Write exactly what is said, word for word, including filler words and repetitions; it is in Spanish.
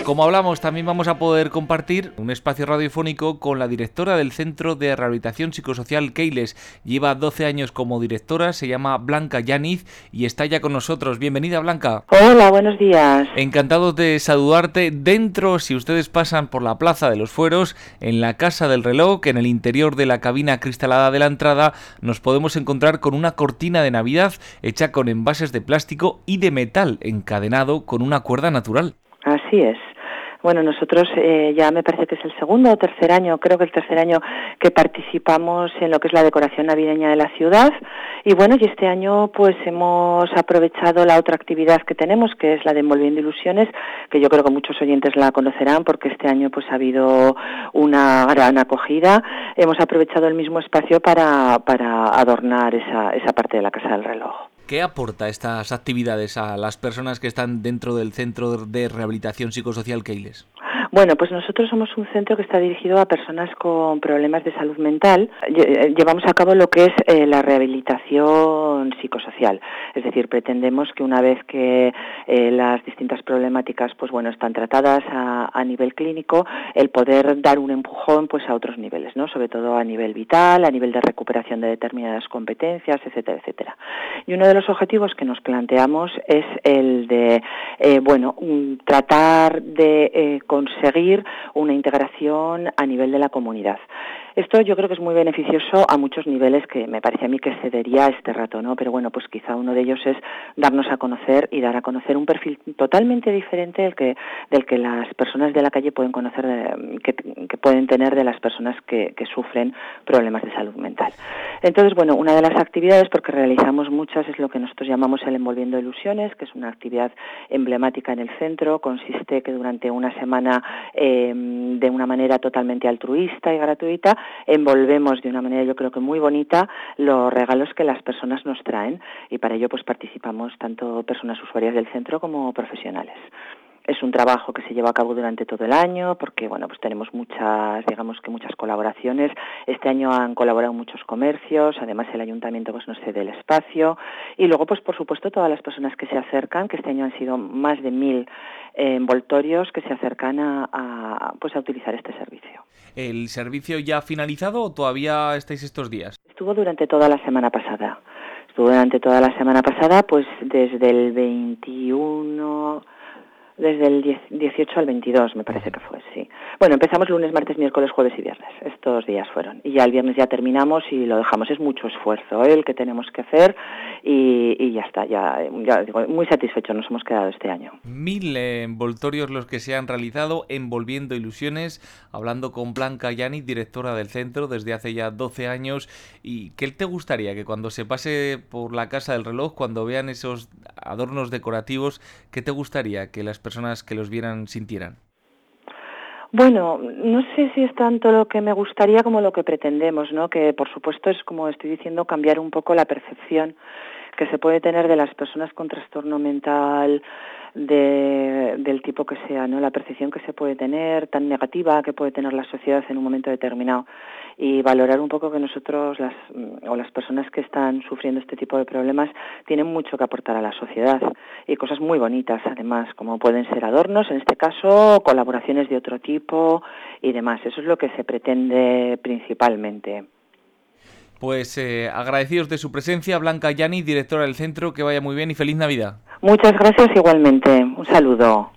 Como hablamos, también vamos a poder compartir un espacio radiofónico con la directora del Centro de Rehabilitación Psicosocial Keiles. Lleva doce años como directora, se llama Blanca Yáñez y está ya con nosotros. Bienvenida, Blanca. Hola, buenos días. Encantados de saludarte. Dentro, si ustedes pasan por la Plaza de los Fueros, en la Casa del Reloj, en el interior de la cabina cristalada de la entrada, nos podemos encontrar con una cortina de Navidad hecha con envases de plástico y de metal, encadenado con una cuerda natural. Así es. Bueno, nosotros eh, ya me parece que es el segundo o tercer año, creo que el tercer año que participamos en lo que es la decoración navideña de la ciudad. Y bueno, y este año pues hemos aprovechado la otra actividad que tenemos, que es la de Envolviendo Ilusiones, que yo creo que muchos oyentes la conocerán porque este año pues ha habido una gran acogida. Hemos aprovechado el mismo espacio para, para adornar esa, esa parte de la Casa del Reloj. ¿Qué aporta estas actividades a las personas que están dentro del Centro de Rehabilitación Psicosocial Keiles? Bueno, pues nosotros somos un centro que está dirigido a personas con problemas de salud mental. Llevamos a cabo lo que es eh, la rehabilitación psicosocial, es decir, pretendemos que una vez que eh, las distintas problemáticas, pues bueno, están tratadas a, a nivel clínico, el poder dar un empujón, pues a otros niveles, ¿no? Sobre todo a nivel vital, a nivel de recuperación de determinadas competencias, etcétera, etcétera. Y uno de los objetivos que nos planteamos es el de, eh, bueno, tratar de eh, conseguir seguir una integración a nivel de la comunidad. Esto yo creo que es muy beneficioso a muchos niveles, que me parece a mí que excedería este rato, ¿no? Pero bueno, pues quizá uno de ellos es darnos a conocer y dar a conocer un perfil totalmente diferente del que del que las personas de la calle pueden conocer, de, que, que pueden tener de las personas que, que sufren problemas de salud mental. Entonces, bueno, una de las actividades, porque realizamos muchas, es lo que nosotros llamamos el Envolviendo Ilusiones, que es una actividad emblemática en el centro. Consiste que durante una semana, eh, de una manera totalmente altruista y gratuita, envolvemos de una manera yo creo que muy bonita los regalos que las personas nos traen, y para ello pues participamos tanto personas usuarias del centro como profesionales. Es un trabajo que se lleva a cabo durante todo el año porque, bueno, pues tenemos muchas, digamos que muchas colaboraciones. Este año han colaborado muchos comercios, además el ayuntamiento pues nos cede el espacio, y luego pues por supuesto todas las personas que se acercan, que este año han sido más de mil eh, envoltorios que se acercan a, a, pues a utilizar este servicio. ¿El servicio ya ha finalizado o todavía estáis estos días? Estuvo durante toda la semana pasada. Estuvo durante toda la semana pasada, pues desde el veintiuno... Desde el dieciocho al veintidós, me parece que fue, sí. Bueno, empezamos lunes, martes, miércoles, jueves y viernes. Estos días fueron. Y ya el viernes ya terminamos y lo dejamos. Es mucho esfuerzo, ¿eh? El que tenemos que hacer y, y ya está. Ya, ya digo, muy satisfechos nos hemos quedado este año. Mil eh, envoltorios los que se han realizado, Envolviendo Ilusiones, hablando con Blanca Yáñez, directora del centro desde hace ya doce años. ¿Y qué te gustaría que cuando se pase por la Casa del Reloj, cuando vean esos adornos decorativos, qué te gustaría que las personas que los vieran sintieran? Bueno, no sé si es tanto lo que me gustaría como lo que pretendemos, ¿no? Que por supuesto es, como estoy diciendo, cambiar un poco la percepción que se puede tener de las personas con trastorno mental de, del tipo que sea, ¿no? La percepción que se puede tener, tan negativa que puede tener la sociedad en un momento determinado, y valorar un poco que nosotros, las o las personas que están sufriendo este tipo de problemas, tienen mucho que aportar a la sociedad, y cosas muy bonitas además, como pueden ser adornos, en este caso, colaboraciones de otro tipo y demás. Eso es lo que se pretende principalmente. Pues eh, agradecidos de su presencia, Blanca Yáñez, directora del centro, que vaya muy bien y feliz Navidad. Muchas gracias igualmente. Un saludo.